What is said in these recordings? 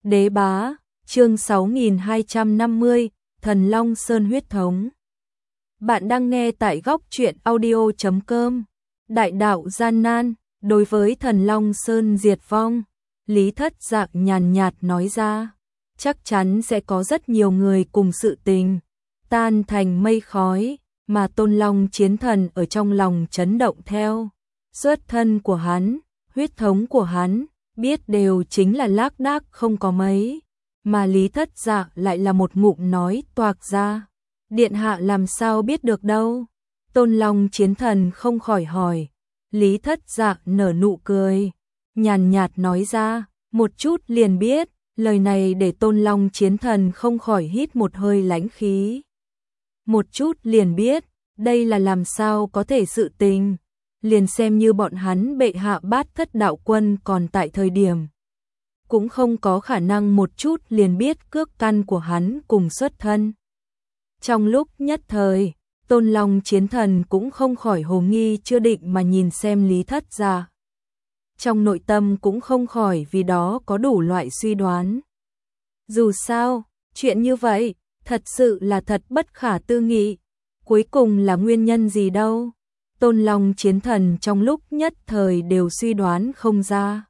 Đế bá, chương 6250, Thần Long Sơn huyết thống. Bạn đang nghe tại góc truyện audio.com. Đại đạo gian nan, đối với Thần Long Sơn diệt vong, Lý Thất Dạng nhàn nhạt nói ra, chắc chắn sẽ có rất nhiều người cùng sự tình tan thành mây khói, mà Tôn Long chiến thần ở trong lòng chấn động theo. Xuất thân của hắn, huyết thống của hắn, biết đều chính là lác đác không có mấy, mà Lý Thất Dạ lại là một ngụm nói toạc ra. Điện hạ làm sao biết được đâu? Tôn Long chiến thần không khỏi hỏi. Lý Thất Dạ nở nụ cười, nhàn nhạt nói ra, một chút liền biết. Lời này để Tôn Long chiến thần không khỏi hít một hơi lãnh khí. Một chút liền biết, đây là làm sao có thể sự tình. Liền xem như bọn hắn bệ hạ Bát Thất đạo quân còn tại thời điểm, cũng không có khả năng một chút liền biết cước căn của hắn cùng xuất thân. Trong lúc nhất thời, Tôn Long chiến thần cũng không khỏi hồ nghi chưa định mà nhìn xem Lý Thất Dạ. Trong nội tâm cũng không khỏi vì đó có đủ loại suy đoán. Dù sao, chuyện như vậy, thật sự là thật bất khả tư nghị. Cuối cùng là nguyên nhân gì đâu? Tôn Long chiến thần trong lúc nhất thời đều suy đoán không ra.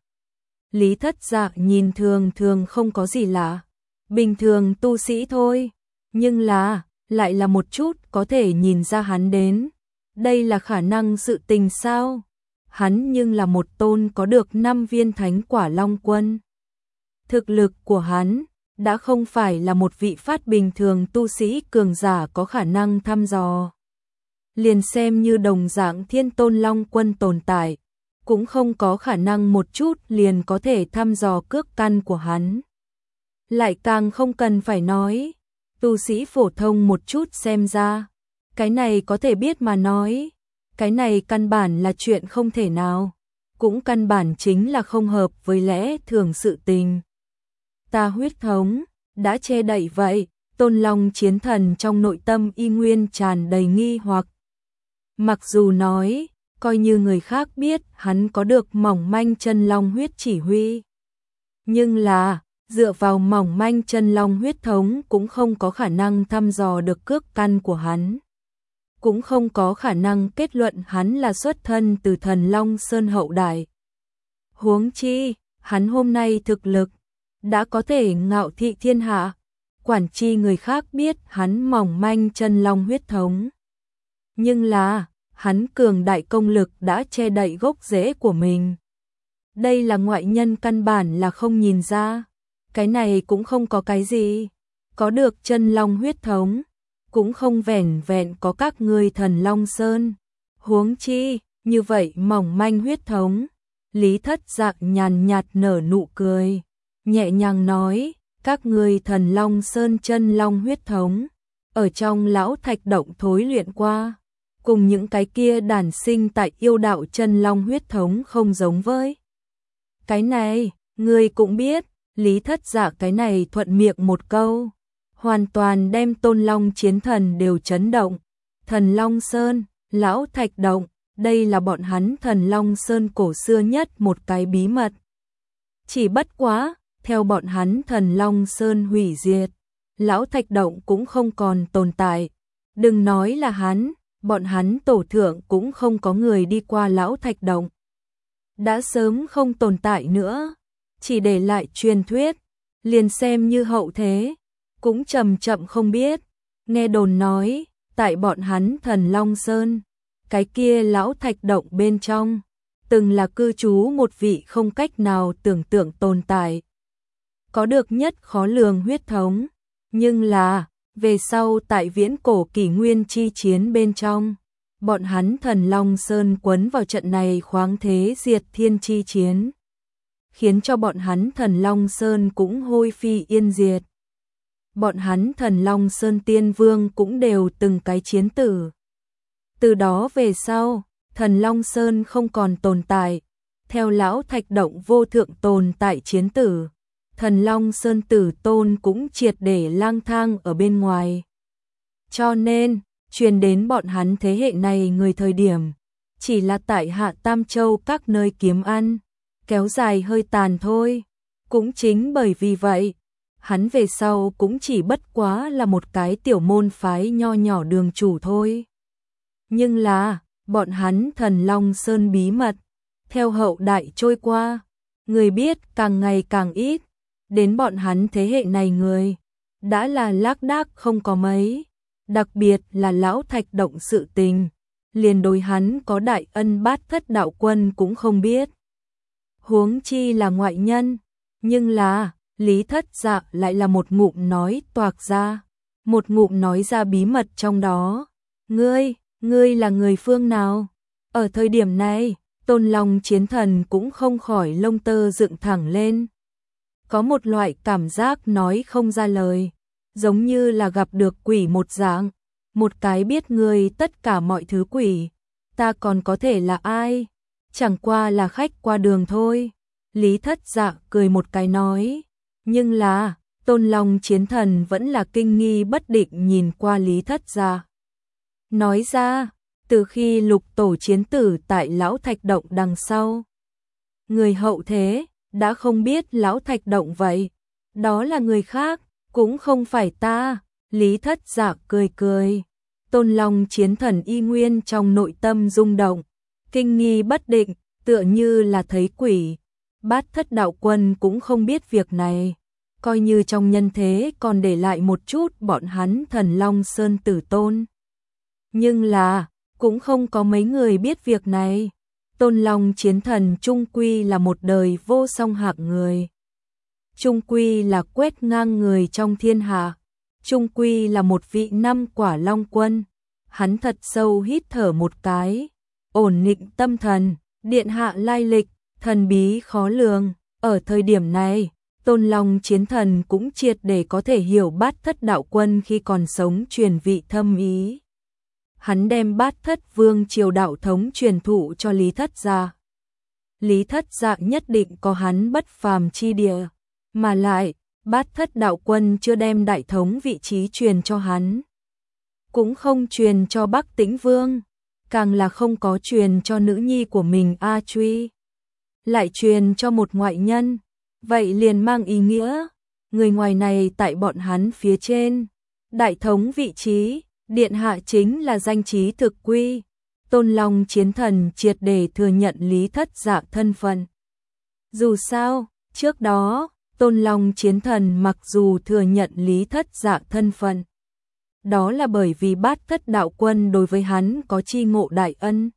Lý Thất Dạ nhìn thường thường không có gì lạ, bình thường tu sĩ thôi, nhưng lại là một chút có thể nhìn ra hắn đến. Đây là khả năng sự tình sao? Hắn nhưng là một tôn có được 5 viên thánh quả Long Quân. Thực lực của hắn đã không phải là một vị phát bình thường tu sĩ cường giả có khả năng thăm dò. Liền xem như đồng dạng Thiên Tôn Long Quân tồn tại, cũng không có khả năng một chút liền có thể thăm dò cước căn của hắn. Lại càng không cần phải nói, tu sĩ phổ thông một chút xem ra, cái này có thể biết mà nói, cái này căn bản là chuyện không thể nào, cũng căn bản chính là không hợp với lẽ thường sự tình. Ta huyết thống, đã che đậy vậy, Tôn Long chiến thần trong nội tâm y nguyên tràn đầy nghi hoặc. Mặc dù nói, coi như người khác biết hắn có được mỏng manh chân long huyết chỉ huy, nhưng là, dựa vào mỏng manh chân long huyết thống cũng không có khả năng thăm dò được cước căn của hắn. Cũng không có khả năng kết luận hắn là xuất thân từ Thần Long Sơn hậu đại. Huống chi, hắn hôm nay thực lực đã có thể ngạo thị thiên hạ, quản chi người khác biết hắn mỏng manh chân long huyết thống. Nhưng là, hắn cường đại công lực đã che đậy gốc rễ của mình. Đây là ngoại nhân căn bản là không nhìn ra. Cái này cũng không có cái gì. Có được chân long huyết thống, cũng không vẻn vẹn có các ngươi Thần Long Sơn. Huống chi, như vậy mỏng manh huyết thống. Lý Thất Dạng nhàn nhạt nở nụ cười, nhẹ nhàng nói, các ngươi Thần Long Sơn chân long huyết thống, ở trong lão thạch động thối luyện qua, cùng những cái kia đản sinh tại yêu đạo chân long huyết thống không giống với. Cái này, ngươi cũng biết. Lý Thất Dạ cái này thuận miệng một câu, hoàn toàn đem Tôn Long chiến thần đều chấn động. Thần Long Sơn, lão thạch động, đây là bọn hắn Thần Long Sơn cổ xưa nhất một cái bí mật. Chỉ bất quá, theo bọn hắn Thần Long Sơn hủy diệt, lão thạch động cũng không còn tồn tại. Đừng nói là hắn, bọn hắn tổ thượng cũng không có người đi qua lão thạch động. Đã sớm không tồn tại nữa, chỉ để lại truyền thuyết, liền xem như hậu thế, cũng chậm chậm không biết. Nghe đồn nói, tại bọn hắn Thần Long Sơn, cái kia lão thạch động bên trong, từng là cư trú một vị không cách nào tưởng tượng tồn tại. Có được nhất khó lường huyết thống, nhưng là, về sau tại viễn cổ kỷ nguyên chi chiến bên trong, bọn hắn Thần Long Sơn quấn vào trận này khoáng thế diệt thiên chi chiến, khiến cho bọn hắn Thần Long Sơn cũng hôi phi yên diệt. Bọn hắn Thần Long Sơn tiên vương cũng đều từng cái chiến tử. Từ đó về sau, Thần Long Sơn không còn tồn tại. Theo lão thạch động vô thượng tồn tại chiến tử, Thần Long Sơn tử tôn cũng triệt để lang thang ở bên ngoài. Cho nên, truyền đến bọn hắn thế hệ này người thời điểm, chỉ là tại Hạ Tam Châu các nơi kiếm ăn, kéo dài hơi tàn thôi. Cũng chính bởi vì vậy, hắn về sau cũng chỉ bất quá là một cái tiểu môn phái nho nhỏ đường chủ thôi. Nhưng là, bọn hắn Thần Long Sơn bí mật, theo hậu đại trôi qua, người biết càng ngày càng ít, đến bọn hắn thế hệ này người, đã là lác đác không có mấy, đặc biệt là lão Thạch Động sự tình, liền đối hắn có đại ân Bát Thất đạo quân cũng không biết. Huống chi là ngoại nhân, nhưng là, Lý Thất Dạ lại là một ngụm nói toạc ra, một ngụm nói ra bí mật trong đó. Ngươi là người phương nào? Ở thời điểm này, Tôn Long Chiến Thần cũng không khỏi lông tơ dựng thẳng lên. Có một loại cảm giác nói không ra lời, giống như là gặp được quỷ một dạng, một cái biết ngươi tất cả mọi thứ quỷ, ta còn có thể là ai? Chẳng qua là khách qua đường thôi. Lý Thất Dạ cười một cái nói, nhưng là, Tôn Long Chiến Thần vẫn là kinh nghi bất định nhìn qua Lý Thất Dạ. Nói ra, từ khi Lục Tổ chiến tử tại Lão Thạch Động đằng sau, người hậu thế đã không biết Lão Thạch Động vậy, đó là người khác, cũng không phải ta. Lý Thất Dạ cười cười. Tôn Long Chiến Thần y nguyên trong nội tâm rung động, kinh nghi bất định, tựa như là thấy quỷ. Bát Thất đạo quân cũng không biết việc này, coi như trong nhân thế còn để lại một chút bọn hắn Thần Long Sơn tử tôn. Nhưng là, cũng không có mấy người biết việc này. Tôn Long Chiến Thần trung quy là một đời vô song hạng người. Trung quy là quét ngang người trong thiên hạ. Trung quy là một vị năm quả long quân. Hắn thật sâu hít thở một cái, ổn định tâm thần, điện hạ lai lịch, thần bí khó lường. Ở thời điểm này, Tôn Long Chiến Thần cũng triệt để có thể hiểu Bát Thất đạo quân khi còn sống truyền vị thâm ý. Hắn đem Bát Thất Vương triều đạo thống truyền thụ cho Lý Thất Dạ. Lý Thất Dạ nhất định có hắn bất phàm chi địa, mà lại, Bát Thất đạo quân chưa đem đại thống vị trí truyền cho hắn. Cũng không truyền cho Bắc Tĩnh Vương, càng là không có truyền cho nữ nhi của mình A Truy. Lại truyền cho một ngoại nhân, vậy liền mang ý nghĩa, người ngoài này tại bọn hắn phía trên. Đại thống vị trí, điện hạ chính là danh trí thực quy. Tôn Long Chiến Thần triệt để thừa nhận Lý Thất Dạ thân phận. Dù sao, trước đó, Tôn Long Chiến Thần mặc dù thừa nhận Lý Thất Dạ thân phận, đó là bởi vì Bát Thất đạo quân đối với hắn có chi ngộ đại ân.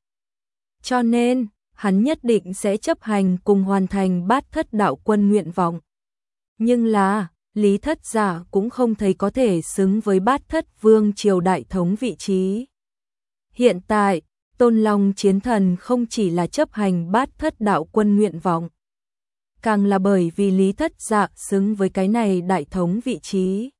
Cho nên, hắn nhất định sẽ chấp hành cùng hoàn thành Bát Thất đạo quân nguyện vọng. Nhưng là, Lý Thất Dạ cũng không thấy có thể xứng với Bát Thất Vương triều đại thống vị trí. Hiện tại, Tôn Long Chiến Thần không chỉ là chấp hành Bát Thất đạo quân nguyện vọng, càng là bởi vì Lý Thất Dạ xứng với cái này đại thống vị trí.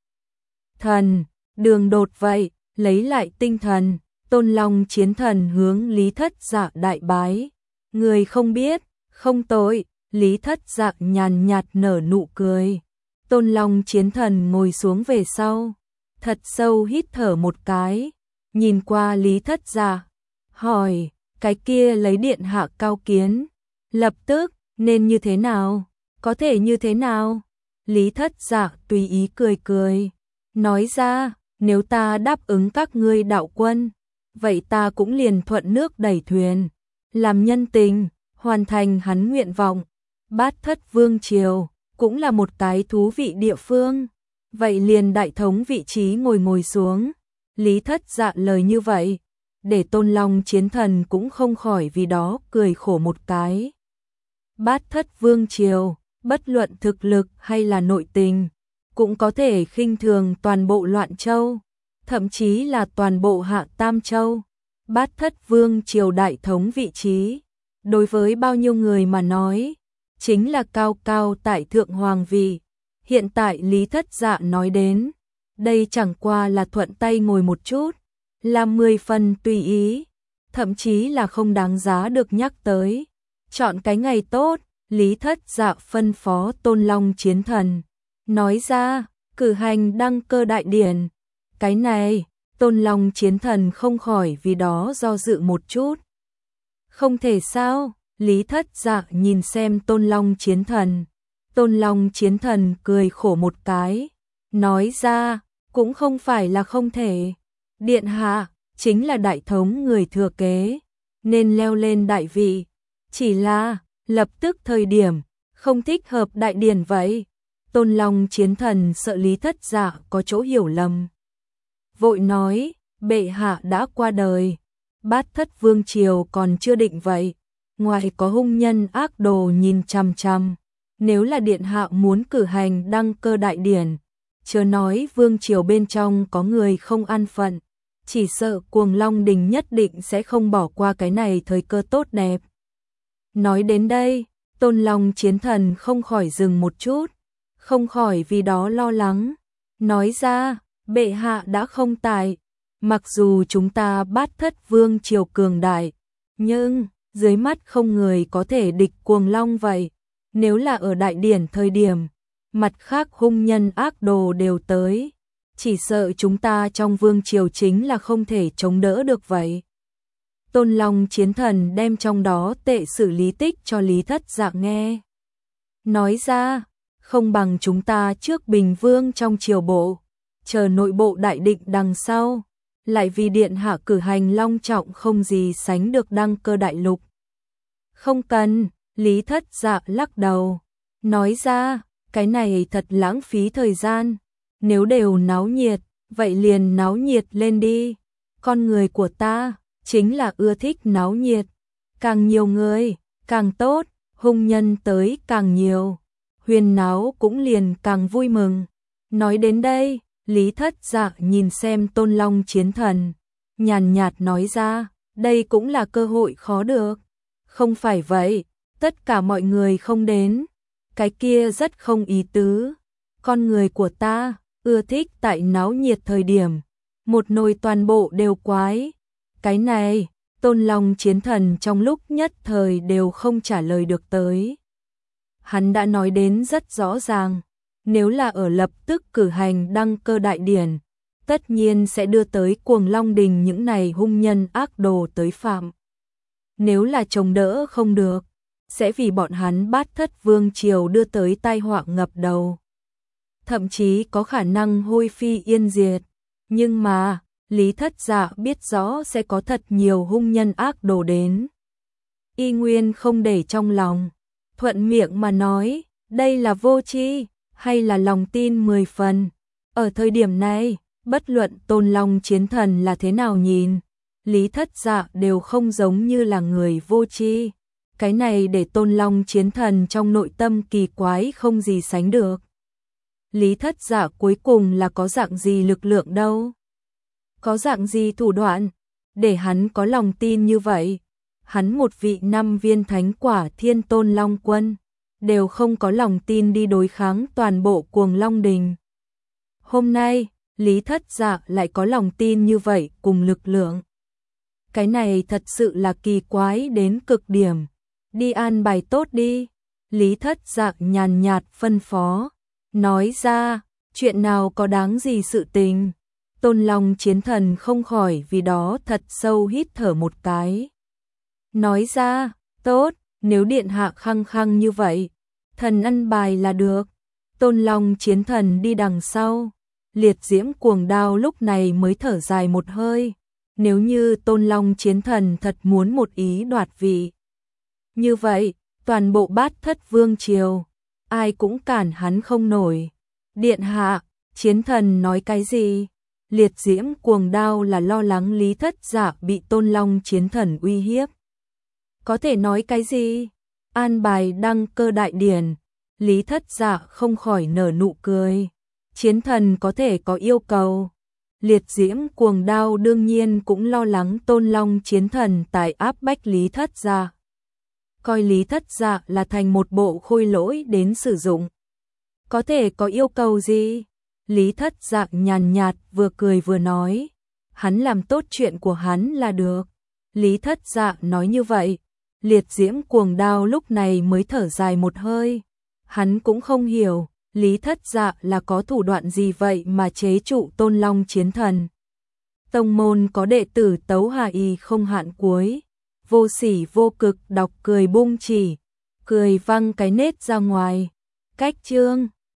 Thần, đường đột vậy, lấy lại tinh thần, Tôn Long Chiến Thần hướng Lý Thất Dạ đại bái. Người không biết, không tội. Lý Thất Dạ nhàn nhạt nở nụ cười. Tôn Long Chiến Thần ngồi xuống về sau, thật sâu hít thở một cái, nhìn qua Lý Thất Dạ, hỏi, cái kia lấy điện hạ cao kiến, lập tức, nên như thế nào, có thể như thế nào? Lý Thất Dạ tùy ý cười cười, nói ra, nếu ta đáp ứng các ngươi đạo quân, vậy ta cũng liền thuận nước đẩy thuyền, làm nhân tình, hoàn thành hắn nguyện vọng. Bát Thất Vương triều cũng là một cái thú vị địa phương, vậy liền đại thống vị trí ngồi xuống. Lý Thất Dạ lời như vậy, để Tôn Long Chiến Thần cũng không khỏi vì đó cười khổ một cái. Bát Thất Vương triều, bất luận thực lực hay là nội tình, cũng có thể khinh thường toàn bộ Loạn Châu, thậm chí là toàn bộ Hạ Tam Châu. Bát Thất Vương triều đại thống vị trí, đối với bao nhiêu người mà nói, chính là cao cao tại thượng hoàng vị. Hiện tại Lý Thất Dạ nói đến, đây chẳng qua là thuận tay ngồi một chút, làm 10 phần tùy ý, thậm chí là không đáng giá được nhắc tới. Chọn cái ngày tốt, Lý Thất Dạ phân phó Tôn Long Chiến Thần, nói ra, cử hành đăng cơ đại điển. Cái này, Tôn Long Chiến Thần không khỏi vì đó do dự một chút. Không thể sao? Lý Thất Dạ nhìn xem Tôn Long Chiến Thần, Tôn Long Chiến Thần cười khổ một cái, nói ra, cũng không phải là không thể. Điện hạ, chính là đại thống người thừa kế, nên leo lên đại vị. Chỉ là, lập tức thời điểm, không thích hợp đại điển vậy. Tôn Long Chiến Thần sợ Lý Thất Dạ có chỗ hiểu lầm. Vội nói, bệ hạ đã qua đời, Bát Thất Vương Triều còn chưa định vậy. Ngoài có hung nhân ác đồ nhìn chằm chằm, nếu là điện hạ muốn cử hành đăng cơ đại điển, chớ nói Vương Triều bên trong có người không an phận, chỉ sợ Cuồng Long Đình nhất định sẽ không bỏ qua cái này thời cơ tốt đẹp. Nói đến đây, Tôn Long Chiến Thần không khỏi dừng một chút, không khỏi vì đó lo lắng, nói ra, bệ hạ đã không tại, mặc dù chúng ta Bát Thất Vương Triều cường đại, nhưng dưới mắt không người có thể địch Cuồng Long vậy. Nếu là ở đại điển thời điểm, mặt khác hung nhân ác đồ đều tới, chỉ sợ chúng ta trong Vương Triều chính là không thể chống đỡ được vậy. Tôn Long Chiến Thần đem trong đó tệ xử lý tích cho Lý Thất Dạ nghe. Nói ra, không bằng chúng ta trước Bình Vương trong triều bộ, chờ nội bộ đại định đằng sau, lại vì điện hạ cử hành long trọng không gì sánh được đăng cơ đại lục. Không cần, Lý Thất Dạ lắc đầu, nói ra, cái này thật lãng phí thời gian, nếu đều náo nhiệt, vậy liền náo nhiệt lên đi. Con người của ta chính là ưa thích náo nhiệt, càng nhiều người, càng tốt, hung nhân tới càng nhiều, huyền náo cũng liền càng vui mừng. Nói đến đây, Lý Thất Dạ nhìn xem Tôn Long Chiến Thần, nhàn nhạt nói ra, đây cũng là cơ hội khó được. Không phải vậy, tất cả mọi người không đến, cái kia rất không ý tứ. Con người của ta ưa thích tại náo nhiệt thời điểm, một nồi toàn bộ đều quái. Cái này, Tôn Long Chiến Thần trong lúc nhất thời đều không trả lời được tới. Hắn đã nói đến rất rõ ràng, nếu là ở lập tức cử hành đăng cơ đại điển, tất nhiên sẽ đưa tới Cuồng Long Đình những này hung nhân ác đồ tới phạm. Nếu là chống đỡ không được, sẽ vì bọn hắn Bát Thất Vương Triều đưa tới tai họa ngập đầu. Thậm chí có khả năng hôi phi yên diệt. Nhưng mà, Lý Thất Dạ biết rõ sẽ có thật nhiều hung nhân ác đồ đến. Y nguyên không để trong lòng, thuận miệng mà nói, đây là vô tri hay là lòng tin 10 phần. Ở thời điểm này, bất luận Tôn Long Chiến Thần là thế nào nhìn, Lý Thất Dạ đều không giống như là người vô tri. Cái này để Tôn Long Chiến Thần trong nội tâm kỳ quái không gì sánh được. Lý Thất Dạ cuối cùng là có dạng gì lực lượng đâu? Có dạng gì thủ đoạn? Để hắn có lòng tin như vậy. Hắn một vị 5 viên thánh quả Thiên Tôn Long Quân, đều không có lòng tin đi đối kháng toàn bộ Cuồng Long Đình. Hôm nay, Lý Thất Dạ lại có lòng tin như vậy cùng lực lượng. Cái này thật sự là kỳ quái đến cực điểm. Đi an bài tốt đi. Lý Thất Dạ nhàn nhạt phân phó, nói ra, chuyện nào có đáng gì sự tình. Tôn Long Chiến Thần không khỏi vì đó thật sâu hít thở một cái. Nói ra, tốt, nếu điện hạ khăng khăng như vậy, thần ăn bài là được. Tôn Long Chiến Thần đi đằng sau, liệt diễm cuồng đao lúc này mới thở dài một hơi. Nếu như Tôn Long Chiến Thần thật muốn một ý đoạt vị, như vậy, toàn bộ Bát Thất Vương Triều, ai cũng cản hắn không nổi. Điện hạ, Chiến Thần nói cái gì? Liệt diễm cuồng đao là lo lắng Lý Thất Dạ bị Tôn Long Chiến Thần uy hiếp. Có thể nói cái gì? An bài đăng cơ đại điển. Lý Thất Dạ không khỏi nở nụ cười. Chiến Thần có thể có yêu cầu. Liệt diễm cuồng đao đương nhiên cũng lo lắng Tôn Long Chiến Thần tại áp bách Lý Thất Dạ. Coi Lý Thất Dạ là thành một bộ khôi lỗi đến sử dụng. Có thể có yêu cầu gì? Lý Thất Dạ nhàn nhạt vừa cười vừa nói. Hắn làm tốt chuyện của hắn là được. Lý Thất Dạ nói như vậy. Liệt diễm cuồng đao lúc này mới thở dài một hơi. Hắn cũng không hiểu, Lý Thất Dạ là có thủ đoạn gì vậy mà chế trụ Tôn Long Chiến Thần. Tông môn có đệ tử Tấu Hà Y không hạn cuối. Vô sỉ vô cực đọc cười bung chỉ, cười văng cái nết ra ngoài. Cách chương